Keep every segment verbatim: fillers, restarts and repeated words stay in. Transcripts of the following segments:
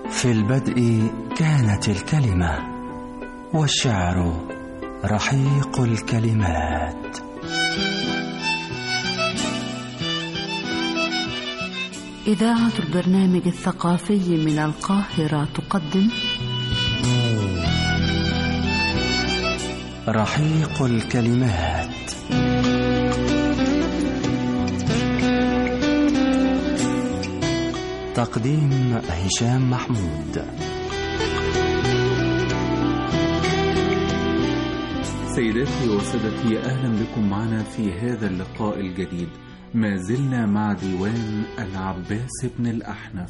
في البدء كانت الكلمة، والشعر رحيق الكلمات. إذاعة البرنامج الثقافي من القاهرة تقدم رحيق الكلمات. تقديم هشام محمود. سيداتي وسادتي، أهلا بكم معنا في هذا اللقاء الجديد. ما زلنا مع ديوان العباس بن الأحنف.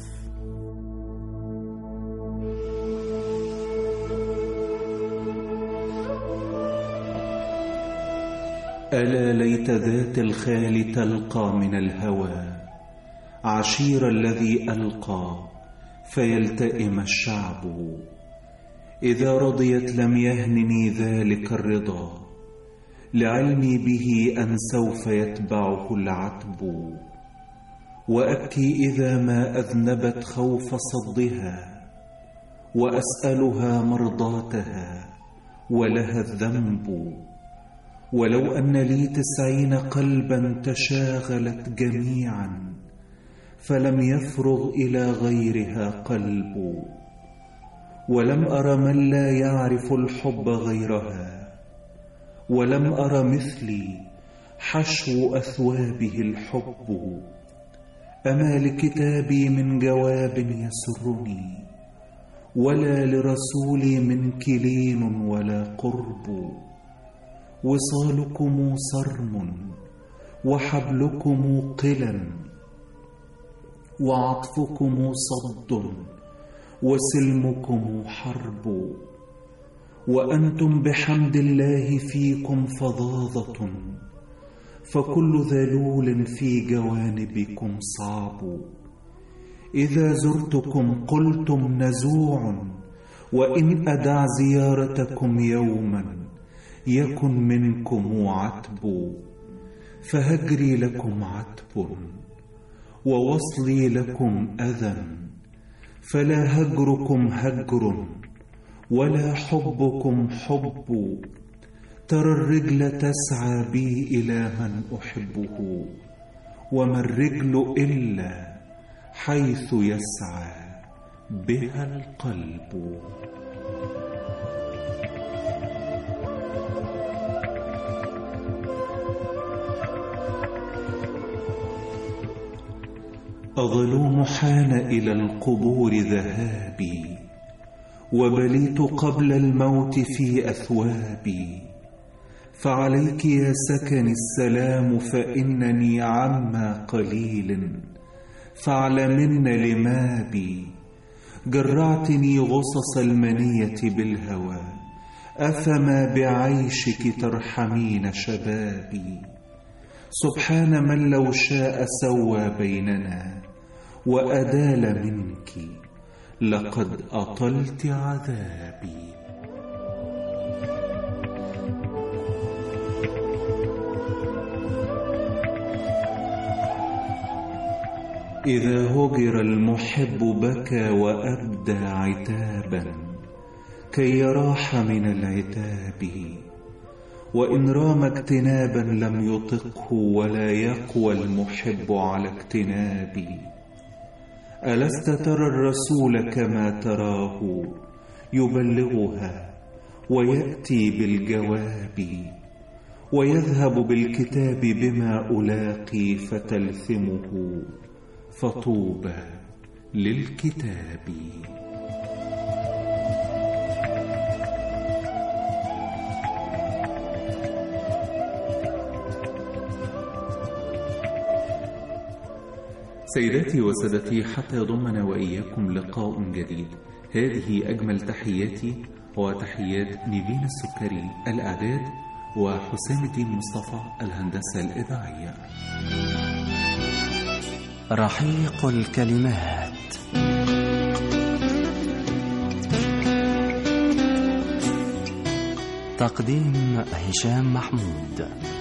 ألا ليت ذات الخال تلقى من الهوى عشير الذي ألقى فيلتئم الشعب. إذا رضيت لم يهنني ذلك الرضا، لعلمي به أن سوف يتبعه العتب. وأبكي إذا ما أذنبت خوف صدها، وأسألها مرضاتها ولها الذنب. ولو أن لي تسعين قلبا تشاغلت جميعا، فلم يفرغ إلى غيرها قلب. ولم أر من لا يعرف الحب غيرها، ولم أر مثلي حشو أثوابه الحب. أما لكتابي من جواب يسرني، ولا لرسولي من كلين ولا قرب. وصالكم صرم وحبلكم قلا، وعطفكم صد وسلمكم حرب. وأنتم بحمد الله فيكم فظاظة، فكل ذلول في جوانبكم صعب. إذا زرتكم قلتم نزوع، وإن أدع زيارتكم يوما يكن منكم عتب. فهجري لكم عتب ووصلي لكم أذى، فلا هجركم هجر ولا حبكم حب. ترى الرجل تسعى بي إلى من أحبه، وما الرجل إلا حيث يسعى بها القلب. أظلوم حان إلى القبور ذهابي، وبليت قبل الموت في أثوابي. فعليك يا سكن السلام، فإنني عما قليل فاعلمن لمابي. جرعتني غصص المنية بالهوى، أفما بعيشك ترحمين شبابي. سبحان من لو شاء سوى بيننا، وأدال منك لقد أطلت عذابي. إذا هجر المحب بكى وأبدى عتابا، كي يراح من العتاب. وإن رام اجتنابا لم يطقه، ولا يقوى المحب على اجتنابي. ألست ترى الرسول كما تراه، يبلغها ويأتي بالجواب، ويذهب بالكتاب بما ألاقي فتلثمه. فطوبى للكتاب. سيداتي وسادتي، حتى يضمنا وإياكم لقاء جديد، هذه أجمل تحياتي وتحيات نيفين السكري الإعداد، وحسام الدين مصطفى الهندسة الإذاعية. رحيق الكلمات. تقديم هشام محمود.